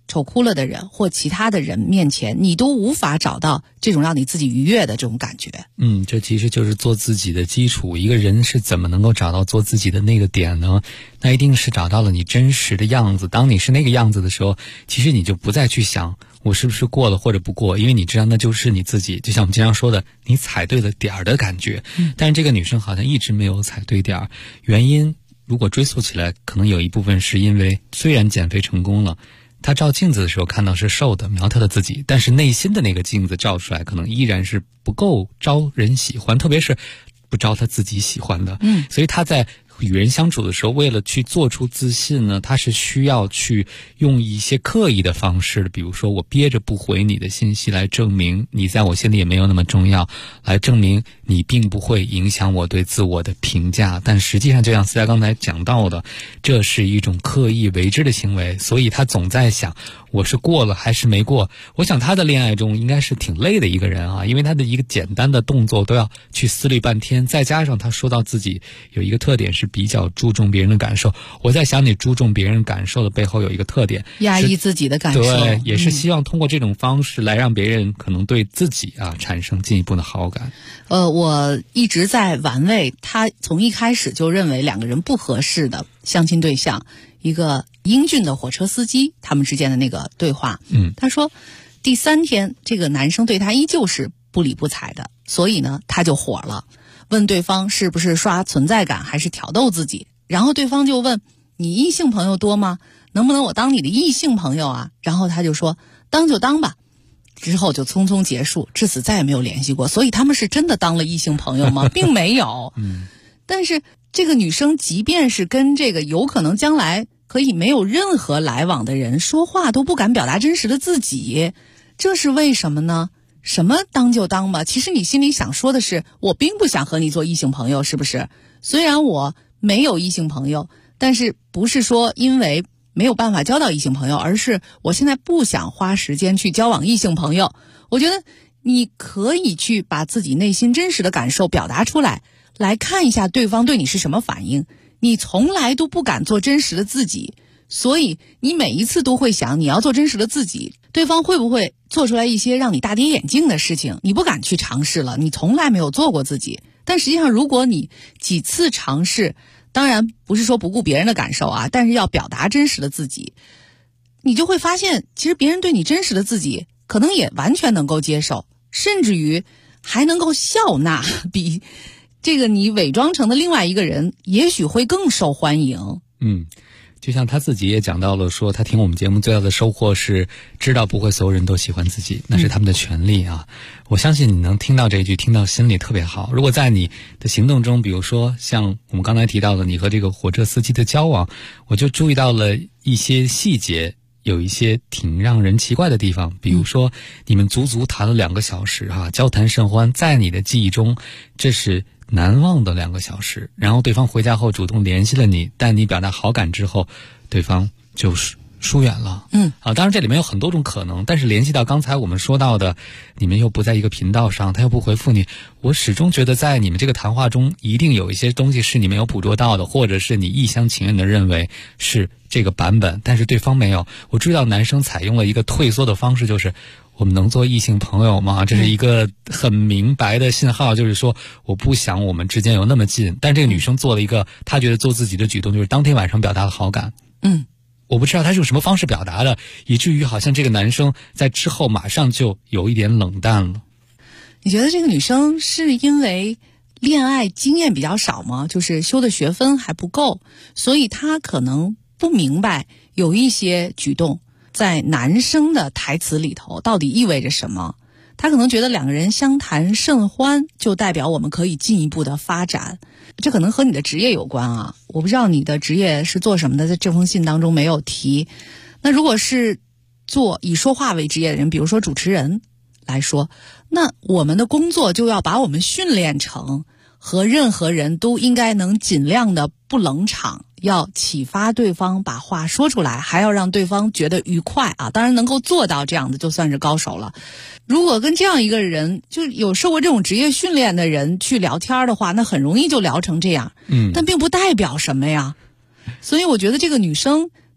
丑哭了的人或其他的人面前，你都无法找到这种让你自己愉悦的这种感觉。 这其实就是做自己的基础。一个人是怎么能够找到做自己的那个点呢？那一定是找到了你真实的样子。当你是那个样子的时候，其实你就不再去想我是不是过了或者不过，因为你知道那就是你自己。就像我们经常说的，你踩对了点儿的感觉。但是这个女生好像一直没有踩对点儿，原因如果追溯起来，可能有一部分是因为虽然减肥成功了，她照镜子的时候看到是瘦的苗条的自己，但是内心的那个镜子照出来可能依然是不够招人喜欢，特别是不招她自己喜欢的。所以她在与人相处的时候，为了去做出自信呢，他是需要去用一些刻意的方式的，比如说我憋着不回你的信息来证明你在我心里也没有那么重要，来证明你并不会影响我对自我的评价。但实际上就像思佳刚才讲到的，这是一种刻意为之的行为，所以他总在想我是过了还是没过。我想他的恋爱中应该是挺累的一个人啊，因为他的一个简单的动作都要去思虑半天，再加上他说到自己有一个特点是比较注重别人的感受。我在想你注重别人感受的背后有一个特点， 压抑自己的感受。 对，也是希望通过这种方式来让别人可能对自己产生进一步的好感。 我一直在玩味他从一开始就认为两个人不合适的相亲对象，一个英俊的火车司机，他们之间的那个对话。他说第3天这个男生对他依旧是不理不睬的，所以呢他就火了，问对方是不是刷存在感还是挑逗自己。然后对方就问你异性朋友多吗？能不能我当你的异性朋友啊？然后他就说当就当吧，之后就匆匆结束，至此再也没有联系过。所以他们是真的当了异性朋友吗？并没有。但是这个女生即便是跟这个有可能将来可以没有任何来往的人说话，都不敢表达真实的自己，这是为什么呢？什么当就当吧，其实你心里想说的是我并不想和你做异性朋友，是不是？虽然我没有异性朋友，但是不是说因为没有办法交到异性朋友，而是我现在不想花时间去交往异性朋友。我觉得你可以去把自己内心真实的感受表达出来，来看一下对方对你是什么反应。你从来都不敢做真实的自己，所以你每一次都会想你要做真实的自己，对方会不会做出来一些让你大跌眼镜的事情，你不敢去尝试了，你从来没有做过自己。但实际上如果你几次尝试，当然不是说不顾别人的感受啊，但是要表达真实的自己，你就会发现其实别人对你真实的自己可能也完全能够接受，甚至于还能够笑纳，比这个你伪装成的另外一个人也许会更受欢迎。 就像他自己也讲到了，说他听我们节目最大的收获是知道不会所有人都喜欢自己，那是他们的权利啊。我相信你能听到这一句，听到心里特别好。如果在你的行动中，比如说像我们刚才提到的你和这个火车司机的交往，我就注意到了一些细节，有一些挺让人奇怪的地方。比如说你们足足谈了2个小时交谈甚欢，在你的记忆中这是难忘的2个小时。然后对方回家后主动联系了你，但你表达好感之后，对方就是疏远了。当然这里面有很多种可能，但是联系到刚才我们说到的，你们又不在一个频道上，他又不回复你，我始终觉得在你们这个谈话中一定有一些东西是你没有捕捉到的，或者是你一厢情愿的认为是这个版本，但是对方没有。我注意到男生采用了一个退缩的方式，就是我们能做异性朋友吗？这是一个很明白的信号，就是说我不想我们之间有那么近。但这个女生做了一个她觉得做自己的举动，就是当天晚上表达了好感。我不知道她是用什么方式表达的，以至于好像这个男生在之后马上就有一点冷淡了。 你觉得这个女生是因为恋爱经验比较少吗？就是修的学分还不够，所以她可能不明白有一些举动在男生的台词里头到底意味着什么。他可能觉得2个人相谈甚欢就代表我们可以进一步的发展，这可能和你的职业有关啊。我不知道你的职业是做什么的，在这封信当中没有提。那如果是做以说话为职业的人，比如说主持人来说，那我们的工作就要把我们训练成和任何人都应该能尽量的不冷场，要启发对方把话说出来，还要让对方觉得愉快啊！当然能够做到这样的就算是高手了。如果跟这样一个人，就有受过这种职业训练的人去聊天的话，那很容易就聊成这样。但并不代表什么呀。所以我觉得这个女生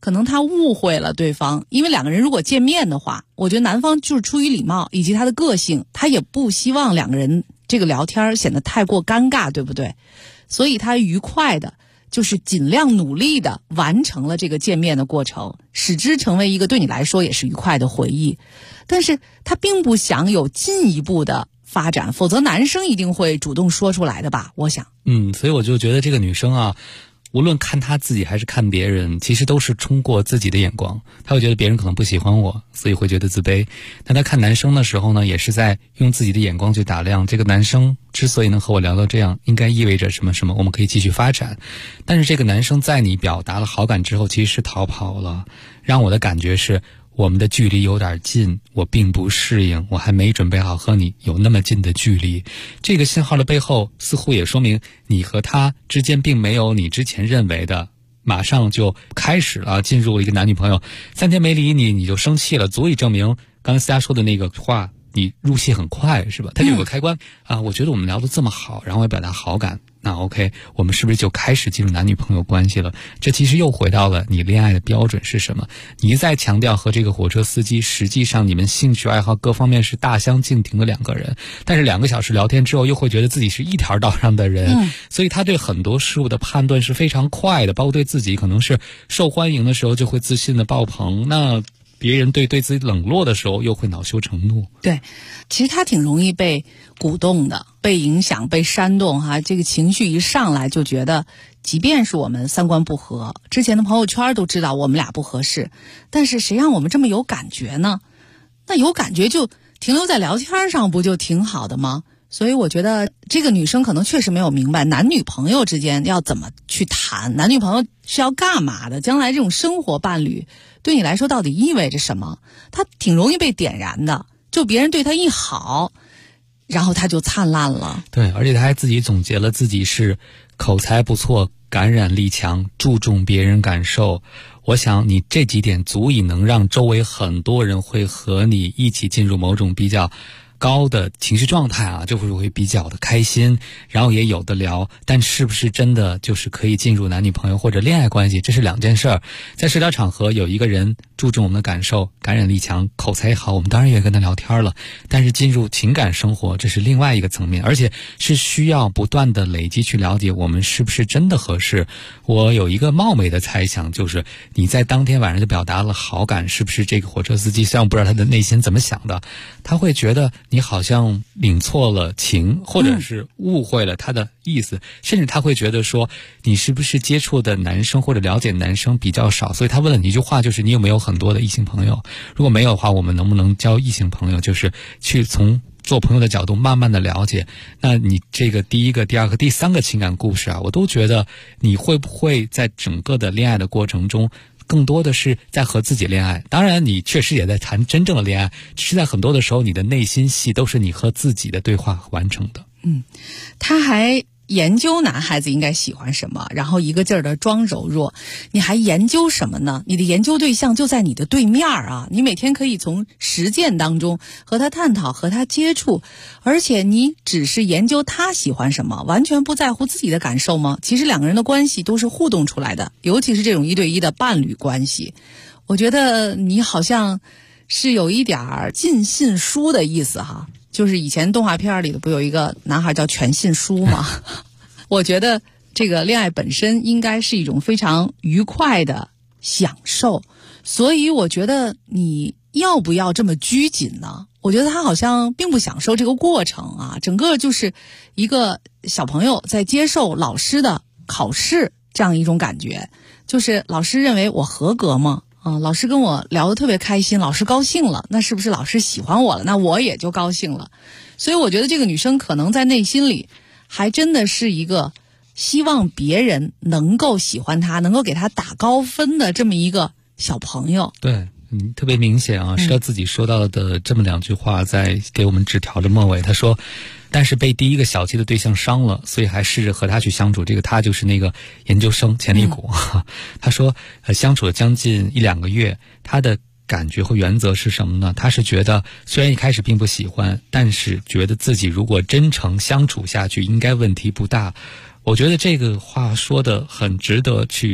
可能他误会了对方，因为两个人如果见面的话，我觉得男方就是出于礼貌以及他的个性，他也不希望两个人这个聊天显得太过尴尬，对不对？所以他愉快的就是尽量努力的完成了这个见面的过程，使之成为一个对你来说也是愉快的回忆。但是他并不想有进一步的发展，否则男生一定会主动说出来的吧，我想。 所以我就觉得这个女生啊，无论看她自己还是看别人，其实都是冲过自己的眼光。她会觉得别人可能不喜欢我，所以会觉得自卑。但她看男生的时候呢，也是在用自己的眼光去打量这个男生之所以能和我聊到这样，应该意味着什么什么，我们可以继续发展。但是这个男生在你表达了好感之后，其实是逃跑了，让我的感觉是我们的距离有点近，我并不适应，我还没准备好和你有那么近的距离。这个信号的背后似乎也说明你和他之间并没有你之前认为的马上就开始了，进入了一个男女朋友，3天没理你就生气了，足以证明刚才思佳说的那个话，你入戏很快，是吧？他就有个开关我觉得我们聊得这么好，然后我也表达好感，那 OK， 我们是不是就开始进入男女朋友关系了？这其实又回到了你恋爱的标准是什么？你一再强调和这个火车司机，实际上你们兴趣爱好各方面是大相径庭的两个人，但是2个小时聊天之后，又会觉得自己是一条道上的人，所以他对很多事物的判断是非常快的，包括对自己可能是受欢迎的时候就会自信的爆棚，那别人对自己冷落的时候又会恼羞成怒。 对，其实他挺容易被鼓动的，被影响，被煽动这个情绪一上来就觉得即便是我们三观不合，之前的朋友圈都知道我们俩不合适，但是谁让我们这么有感觉呢？那有感觉就停留在聊天上不就挺好的吗？所以我觉得这个女生可能确实没有明白男女朋友之间要怎么去谈，男女朋友是要干嘛的，将来这种生活伴侣对你来说到底意味着什么。她挺容易被点燃的，就别人对她一好，然后她就灿烂了。 对，而且她还自己总结了自己是口才不错，感染力强，注重别人感受。我想你这几点足以能让周围很多人会和你一起进入某种比较高的情绪状态就会比较的开心，然后也有的聊，但是不是真的就是可以进入男女朋友或者恋爱关系，这是2件事儿。在社交场合有一个人注重我们的感受，感染力强，口才好，我们当然也跟他聊天了，但是进入情感生活这是另外一个层面，而且是需要不断的累积去了解我们是不是真的合适。我有一个冒昧的猜想，就是你在当天晚上就表达了好感，是不是这个火车司机，虽然我不知道他的内心怎么想的，他会觉得你好像领错了情，或者是误会了他的意思，甚至他会觉得说你是不是接触的男生或者了解男生比较少，所以他问了你一句话，就是你有没有很多的异性朋友，如果没有的话，我们能不能交异性朋友，就是去从做朋友的角度慢慢的了解。那你这个第一个、第二个、第三个情感故事我都觉得你会不会在整个的恋爱的过程中更多的是在和自己恋爱，当然你确实也在谈真正的恋爱，只是在很多的时候你的内心戏都是你和自己的对话完成的。 他还研究男孩子应该喜欢什么，然后一个劲儿的装柔弱。你还研究什么呢？你的研究对象就在你的对面你每天可以从实践当中和他探讨，和他接触，而且你只是研究他喜欢什么，完全不在乎自己的感受吗？其实两个人的关系都是互动出来的，尤其是这种1对1的伴侣关系。我觉得你好像是有一点尽信书的意思就是以前动画片里的不有一个男孩叫全信书吗？我觉得这个恋爱本身应该是一种非常愉快的享受，所以我觉得你要不要这么拘谨呢？我觉得他好像并不享受这个过程整个就是一个小朋友在接受老师的考试这样一种感觉，就是老师认为我合格吗？老师跟我聊得特别开心，老师高兴了，那是不是老师喜欢我了？那我也就高兴了。所以我觉得这个女生可能在内心里还真的是一个希望别人能够喜欢她，能够给她打高分的这么一个小朋友。 对，特别明显是他自己说到的这么2句话在给我们纸条的末尾。他说但是被第一个小气的对象伤了，所以还试着和他去相处，这个他就是那个研究生钱理谷。他说相处了将近1-2个月，他的感觉和原则是什么呢？他是觉得虽然一开始并不喜欢，但是觉得自己如果真诚相处下去应该问题不大。我觉得这个话说的很值得去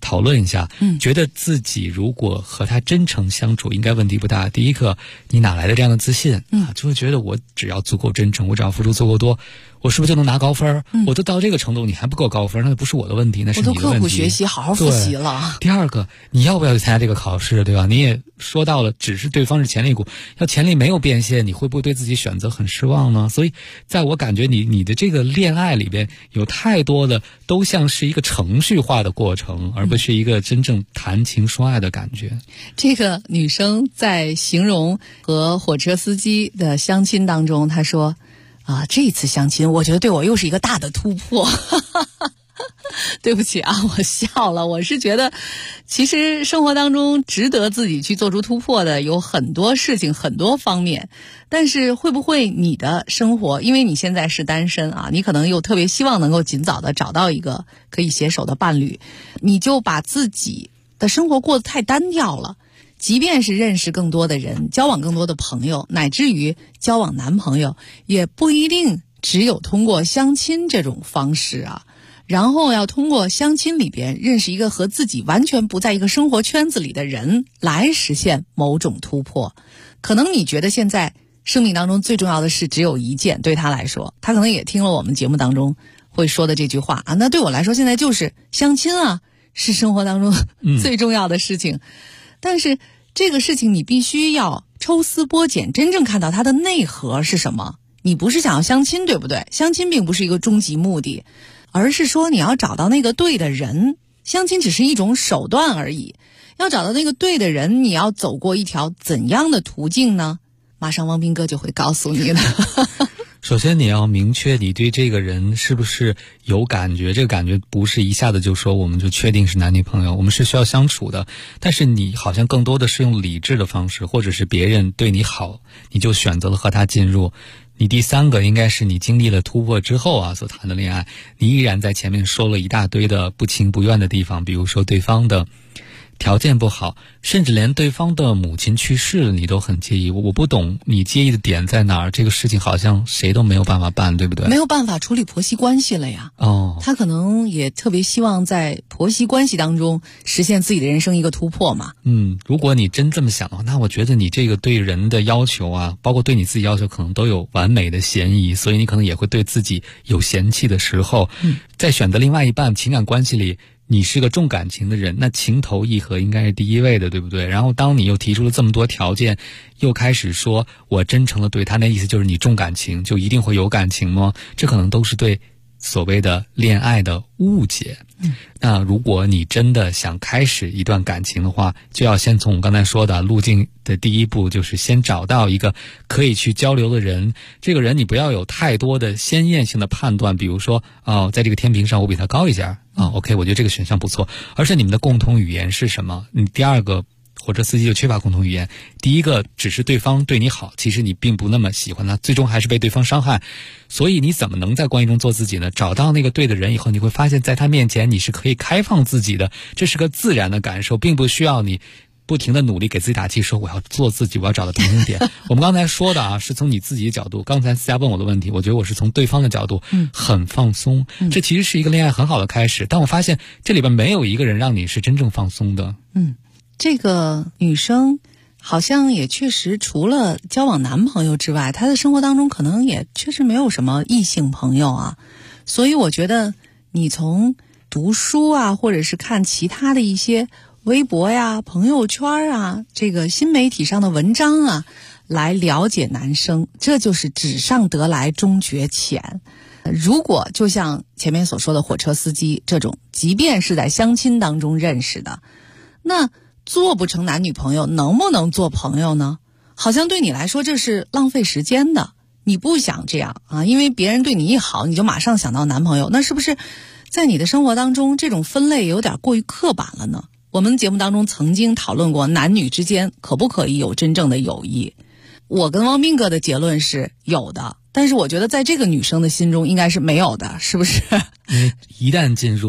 讨论一下，觉得自己如果和他真诚相处，应该问题不大。第一个，你哪来的这样的自信？就会觉得我只要足够真诚，我只要付出足够多，我是不是就能拿高分？我都到这个程度，你还不够高分，那不是我的问题，那是你的问题。 我都刻苦学习，好好复习了。 第二个，你要不要去参加这个考试，对吧？你也说到了，只是对方是潜力股，要潜力没有变现，你会不会对自己选择很失望呢？所以，在我感觉你的这个恋爱里边有太多的都像是一个程序化的过程，而不是一个真正谈情说爱的感觉。 这个女生在形容和火车司机的相亲当中，她说这次相亲我觉得对我又是一个大的突破。对不起啊，我笑了。我是觉得其实生活当中值得自己去做出突破的有很多事情，很多方面，但是会不会你的生活，因为你现在是单身啊，你可能又特别希望能够尽早的找到一个可以携手的伴侣，你就把自己的生活过得太单调了。即便是认识更多的人，交往更多的朋友，乃至于交往男朋友，也不一定只有通过相亲这种方式啊。然后要通过相亲里边认识一个和自己完全不在一个生活圈子里的人，来实现某种突破。可能你觉得现在生命当中最重要的事只有一件，对他来说，他可能也听了我们节目当中会说的这句话啊，那对我来说现在就是相亲啊，是生活当中最重要的事情。但是这个事情你必须要抽丝剥茧，真正看到它的内核是什么。你不是想要相亲，对不对？相亲并不是一个终极目的，而是说你要找到那个对的人，相亲只是一种手段而已。要找到那个对的人，你要走过一条怎样的途径呢？马上汪斌哥就会告诉你的。 首先你要明确你对这个人是不是有感觉，这个感觉不是一下子就说我们就确定是男女朋友，我们是需要相处的。但是你好像更多的是用理智的方式，或者是别人对你好，你就选择了和他进入。你第三个应该是你经历了突破之后啊所谈的恋爱，你依然在前面说了一大堆的不情不愿的地方，比如说对方的条件不好，甚至连对方的母亲去世了你都很介意。我不懂你介意的点在哪儿，这个事情好像谁都没有办法办，对不对？ 没有办法处理婆媳关系了呀。他可能也特别希望在婆媳关系当中实现自己的人生一个突破嘛。 如果你真这么想的话，那我觉得你这个对人的要求啊，包括对你自己要求可能都有完美的嫌疑，所以你可能也会对自己有嫌弃的时候。在选择另外一半情感关系里，你是个重感情的人，那情投意合应该是第一位的，对不对？然后当你又提出了这么多条件，又开始说我真诚的对他，那意思就是你重感情，就一定会有感情吗？这可能都是对所谓的恋爱的误解。那如果你真的想开始一段感情的话，就要先从我刚才说的路径的第一步，就是先找到一个可以去交流的人。这个人你不要有太多的鲜艳性的判断，比如说在这个天平上我比他高一截OK， 我觉得这个选项不错。而是你们的共同语言是什么？第二个，火车司机就缺乏共同语言。第一个只是对方对你好，其实你并不那么喜欢他，最终还是被对方伤害。所以你怎么能在关系中做自己呢？找到那个对的人以后，你会发现在他面前你是可以开放自己的，这是个自然的感受，并不需要你不停的努力给自己打气，说我要做自己，我要找到平衡点。我们刚才说的是从你自己的角度，刚才思佳问我的问题，我觉得我是从对方的角度很放松。这其实是一个恋爱很好的开始，但我发现这里边没有一个人让你是真正放松的。 这个女生好像也确实除了交往男朋友之外，她的生活当中可能也确实没有什么异性朋友啊。所以我觉得你从读书啊，或者是看其他的一些微博呀、朋友圈啊，这个新媒体上的文章啊，来了解男生，这就是纸上得来终觉浅。如果就像前面所说的火车司机这种，即便是在相亲当中认识的，那做不成男女朋友，能不能做朋友呢？好像对你来说这是浪费时间的。你不想这样啊，因为别人对你一好，你就马上想到男朋友，那是不是在你的生活当中这种分类有点过于刻板了呢？我们节目当中曾经讨论过男女之间可不可以有真正的友谊，我跟汪斌哥的结论是有的，但是我觉得在这个女生的心中应该是没有的，是不是？ 因为一旦进入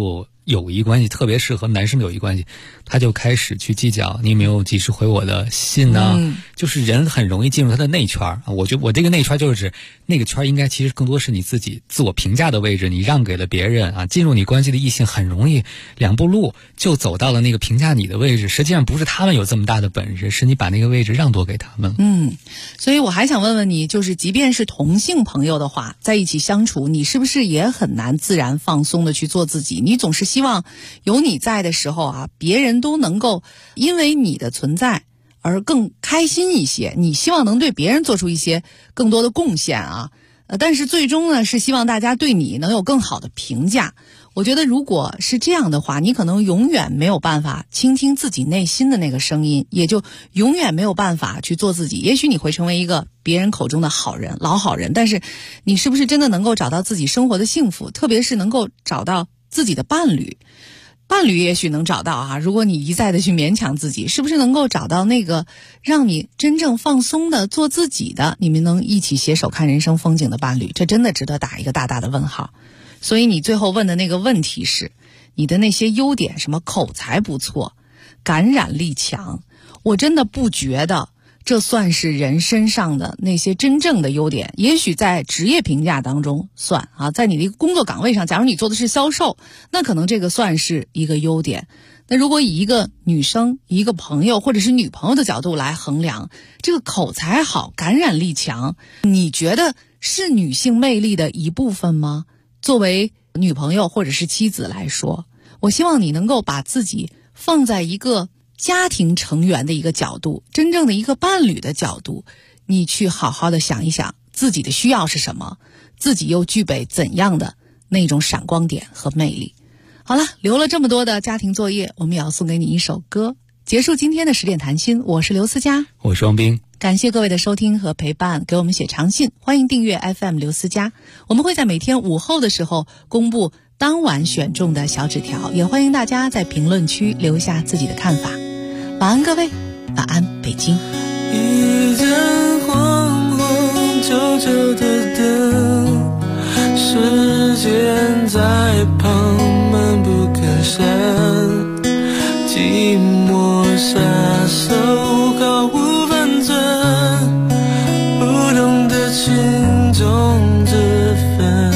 友谊关系，特别是和男生的友谊关系，他就开始去计较你有没有及时回我的信呢？就是人很容易进入他的内圈啊。我觉得我这个内圈就是指那个圈应该其实更多是你自己自我评价的位置，你让给了别人啊。进入你关系的异性很容易2步路就走到了那个评价你的位置，实际上不是他们有这么大的本事，是你把那个位置让渡给他们。 所以我还想问问你，就是即便是同性朋友的话，在一起相处，你是不是也很难自然放松的去做自己？你总是希望有你在的时候啊，别人都能够因为你的存在而更开心一些，你希望能对别人做出一些更多的贡献啊。但是最终呢，是希望大家对你能有更好的评价。我觉得如果是这样的话，你可能永远没有办法倾听自己内心的那个声音，也就永远没有办法去做自己。也许你会成为一个别人口中的好人，老好人，但是你是不是真的能够找到自己生活的幸福，特别是能够找到自己的伴侣？伴侣也许能找到啊，如果你一再的去勉强自己，是不是能够找到那个让你真正放松的做自己的，你们能一起携手看人生风景的伴侣？这真的值得打一个大大的问号。所以你最后问的那个问题是，你的那些优点，什么口才不错，感染力强，我真的不觉得这算是人身上的那些真正的优点。也许在职业评价当中算啊，在你的一个工作岗位上，假如你做的是销售，那可能这个算是一个优点。那如果以一个女生、一个朋友或者是女朋友的角度来衡量，这个口才好、感染力强，你觉得是女性魅力的一部分吗？作为女朋友或者是妻子来说，我希望你能够把自己放在一个家庭成员的一个角度，真正的一个伴侣的角度，你去好好的想一想自己的需要是什么，自己又具备怎样的那种闪光点和魅力。好了，留了这么多的家庭作业，我们也要送给你一首歌，结束今天的10点谈心。我是刘思佳， 我是王斌， 感谢各位的收听和陪伴，给我们写长信，欢迎订阅 FM 刘思佳，我们会在每天午后的时候公布当晚选中的小纸条，也欢迎大家在评论区留下自己的看法。晚安各位，晚安北京。 一盏黄黄旧旧的灯，时间在旁闷不吭声，寂寞下手毫无分寸，不懂得轻重之分，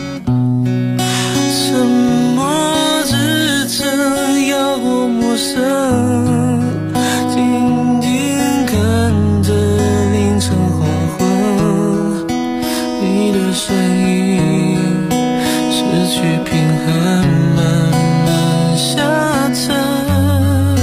沉默支撑要我陌生，声音失去平衡，慢慢下沉，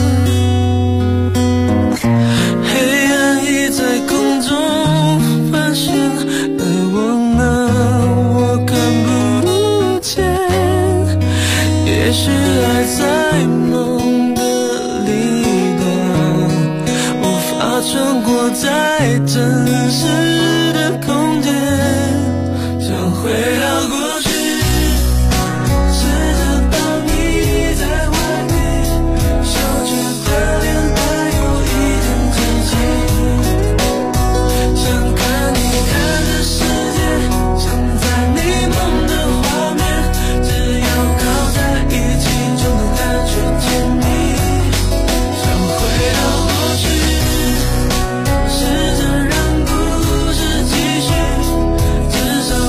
黑暗已在空中盘旋，而我看不见，也许爱在梦的里端，无法穿过再真实的空间，回到过去，试着当你在外面，笑着的脸还有一点自己，想看你看的世界，想在你梦的画面，只要靠在一起就能感觉甜蜜，想回到过去，试着让故事继续，至少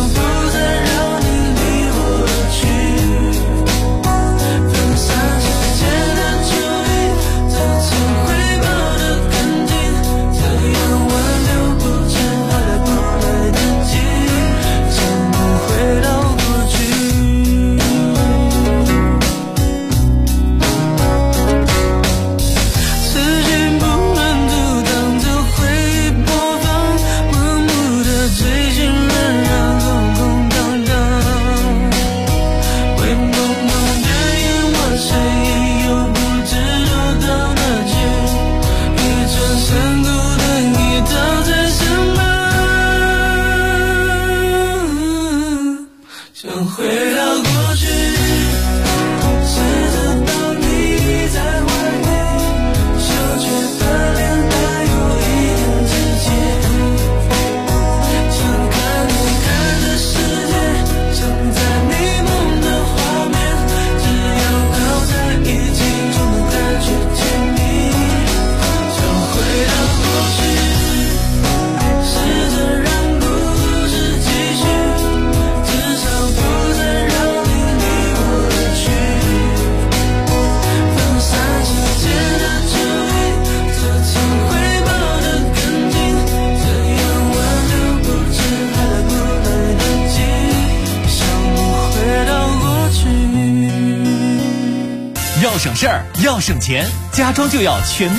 要要省事儿，要省钱，家装就要全